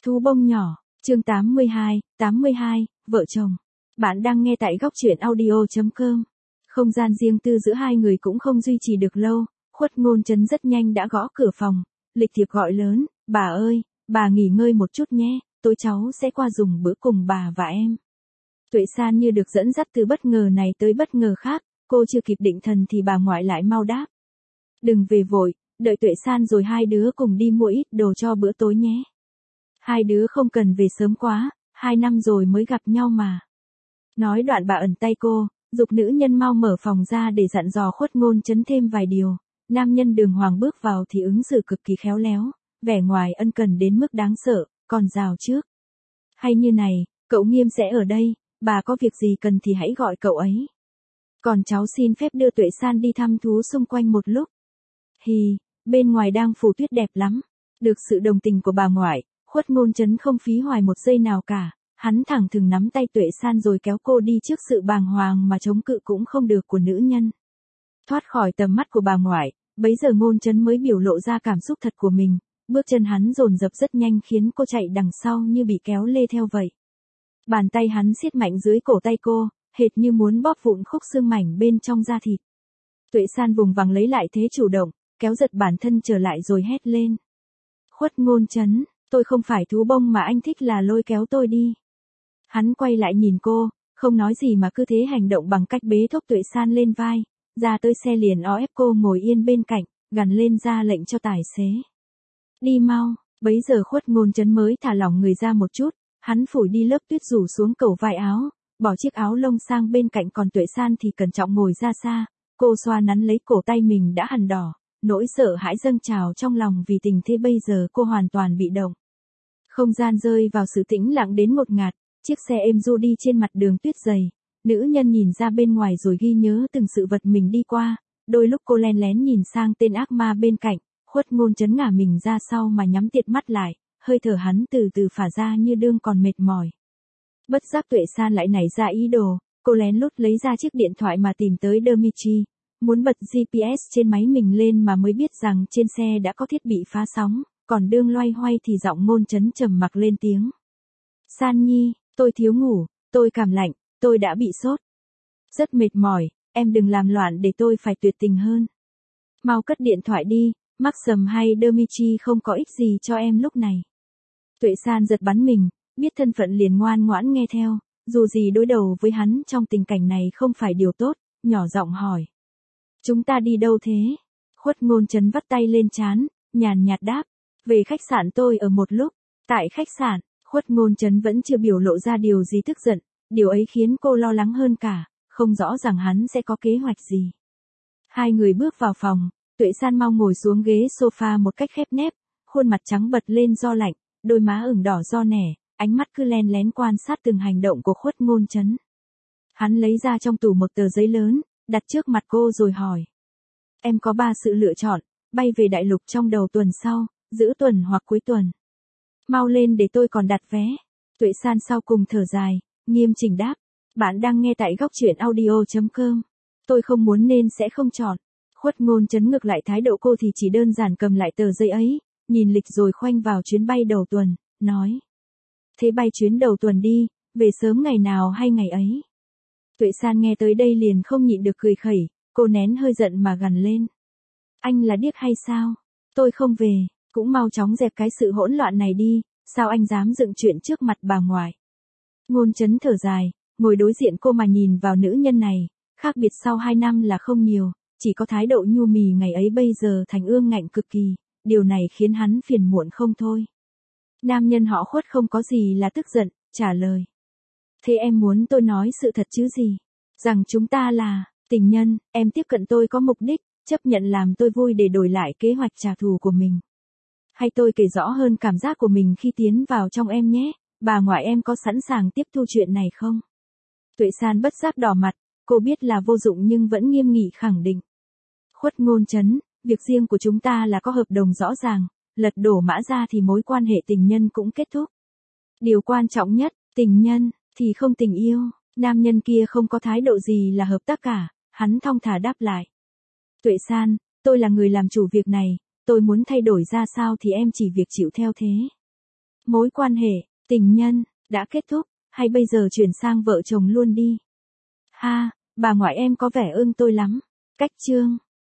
Thú bông nhỏ, chương 82, vợ chồng. Bạn đang nghe tại góc truyện audio.com. Không gian riêng tư giữa hai người cũng không duy trì được lâu, Khuất Ngôn Trấn rất nhanh đã gõ cửa phòng, lịch thiệp gọi lớn, bà ơi, bà nghỉ ngơi một chút nhé, tối cháu sẽ qua dùng bữa cùng bà và em. Tuệ San như được dẫn dắt từ bất ngờ này tới bất ngờ khác, cô chưa kịp định thần thì bà ngoại lại mau đáp. Đừng về vội, đợi Tuệ San rồi hai đứa cùng đi mua ít đồ cho bữa tối nhé. Hai đứa không cần về sớm quá, 2 năm rồi mới gặp nhau mà. Nói đoạn bà ẩn tay cô, giục nữ nhân mau mở phòng ra để dặn dò Khuất Ngôn Trấn thêm vài điều. Nam nhân Đường Hoàng bước vào thì ứng xử cực kỳ khéo léo, vẻ ngoài ân cần đến mức đáng sợ, còn rào trước. Hay như này, cậu Nghiêm sẽ ở đây, bà có việc gì cần thì hãy gọi cậu ấy. Còn cháu xin phép đưa Tuệ San đi thăm thú xung quanh một lúc. Hì, bên ngoài đang phủ tuyết đẹp lắm. Được sự đồng tình của bà ngoại, Khuất Ngôn Trấn không phí hoài một giây nào cả, hắn thẳng thừng nắm tay Tuệ San rồi kéo cô đi trước sự bàng hoàng mà chống cự cũng không được của nữ nhân. Thoát khỏi tầm mắt của bà ngoại, bấy giờ Ngôn Trấn mới biểu lộ ra cảm xúc thật của mình, bước chân hắn dồn dập rất nhanh khiến cô chạy đằng sau như bị kéo lê theo vậy. Bàn tay hắn siết mạnh dưới cổ tay cô, hệt như muốn bóp vụn khúc xương mảnh bên trong da thịt. Tuệ San vùng vằng lấy lại thế chủ động, kéo giật bản thân trở lại rồi hét lên. Khuất Ngôn Trấn, tôi không phải thú bông mà anh thích là lôi kéo tôi đi. Hắn quay lại nhìn cô, không nói gì mà cứ thế hành động bằng cách bế thốc Tuệ San lên vai, ra tới xe liền ó ép cô ngồi yên bên cạnh, gằn lên ra lệnh cho tài xế. Đi mau, bấy giờ Khuất Ngôn Trấn mới thả lỏng người ra một chút, hắn phủi đi lớp tuyết rủ xuống cầu vai áo, bỏ chiếc áo lông sang bên cạnh còn Tuệ San thì cẩn trọng ngồi ra xa, cô xoa nắn lấy cổ tay mình đã hằn đỏ, nỗi sợ hãi dâng trào trong lòng vì tình thế bây giờ cô hoàn toàn bị động. Không gian rơi vào sự tĩnh lặng đến ngột ngạt, chiếc xe êm du đi trên mặt đường tuyết dày, nữ nhân nhìn ra bên ngoài rồi ghi nhớ từng sự vật mình đi qua, đôi lúc cô len lén nhìn sang tên ác ma bên cạnh, Khuất Ngôn Trấn ngả mình ra sau mà nhắm tiệt mắt lại, hơi thở hắn từ từ phả ra như đương còn mệt mỏi. Bất giác Tuệ San lại nảy ra ý đồ, cô lén lút lấy ra chiếc điện thoại mà tìm tới Dmitry, muốn bật GPS trên máy mình lên mà mới biết rằng trên xe đã có thiết bị phá sóng, còn đương loay hoay thì giọng Ngôn Trấn trầm mặc lên tiếng. San Nhi, tôi thiếu ngủ, tôi cảm lạnh, tôi đã bị sốt. Rất mệt mỏi, em đừng làm loạn để tôi phải tuyệt tình hơn. Mau cất điện thoại đi, Maxim hay Dmitry không có ích gì cho em lúc này. Tuệ San giật bắn mình, biết thân phận liền ngoan ngoãn nghe theo, dù gì đối đầu với hắn trong tình cảnh này không phải điều tốt, nhỏ giọng hỏi. Chúng ta đi đâu thế? Khuất Ngôn Trấn vắt tay lên trán, nhàn nhạt đáp, về khách sạn tôi ở một lúc. Tại khách sạn, Khuất Ngôn Trấn vẫn chưa biểu lộ ra điều gì tức giận, điều ấy khiến cô lo lắng hơn cả, không rõ rằng hắn sẽ có kế hoạch gì. Hai người bước vào phòng, Tuệ San mau ngồi xuống ghế sofa một cách khép nép, khuôn mặt trắng bật lên do lạnh, đôi má ửng đỏ do nẻ, ánh mắt cứ len lén quan sát từng hành động của Khuất Ngôn Trấn. Hắn lấy ra trong tủ một tờ giấy lớn, đặt trước mặt cô rồi hỏi. Em có 3 sự lựa chọn, bay về đại lục trong đầu tuần sau, giữa tuần hoặc cuối tuần. Mau lên để tôi còn đặt vé. Tuệ San sau cùng thở dài, nghiêm chỉnh đáp. Bạn đang nghe tại góc truyện audio.com. Tôi không muốn nên sẽ không chọn. Khuất Ngôn Trấn ngược lại thái độ cô thì chỉ đơn giản cầm lại tờ giấy ấy, nhìn lịch rồi khoanh vào chuyến bay đầu tuần, nói. Thế bay chuyến đầu tuần đi, về sớm ngày nào hay ngày ấy. Tuệ San nghe tới đây liền không nhịn được cười khẩy, cô nén hơi giận mà gằn lên. Anh là điếc hay sao? Tôi không về, cũng mau chóng dẹp cái sự hỗn loạn này đi, sao anh dám dựng chuyện trước mặt bà ngoại. Ngôn Trấn thở dài, ngồi đối diện cô mà nhìn vào nữ nhân này, khác biệt sau 2 năm là không nhiều, chỉ có thái độ nhu mì ngày ấy bây giờ thành ương ngạnh cực kỳ, điều này khiến hắn phiền muộn không thôi. Nam nhân họ Khuất không có gì là tức giận, trả lời. Thế em muốn tôi nói sự thật chứ gì? Rằng chúng ta là tình nhân, em tiếp cận tôi có mục đích, chấp nhận làm tôi vui để đổi lại kế hoạch trả thù của mình. Hay tôi kể rõ hơn cảm giác của mình khi tiến vào trong em nhé, bà ngoại em có sẵn sàng tiếp thu chuyện này không? Tuệ San bất giác đỏ mặt, cô biết là vô dụng nhưng vẫn nghiêm nghị khẳng định. Khuất Ngôn Trấn, việc riêng của chúng ta là có hợp đồng rõ ràng, lật đổ mã ra thì mối quan hệ tình nhân cũng kết thúc. Điều quan trọng nhất, tình nhân, thì không tình yêu. Nam nhân kia không có thái độ gì là hợp tác cả, hắn thong thả đáp lại. Tuệ San, tôi là người làm chủ việc này, tôi muốn thay đổi ra sao thì em chỉ việc chịu theo thế. Mối quan hệ, tình nhân, đã kết thúc, hay bây giờ chuyển sang vợ chồng luôn đi? Ha, bà ngoại em có vẻ ưng tôi lắm. Cách chương.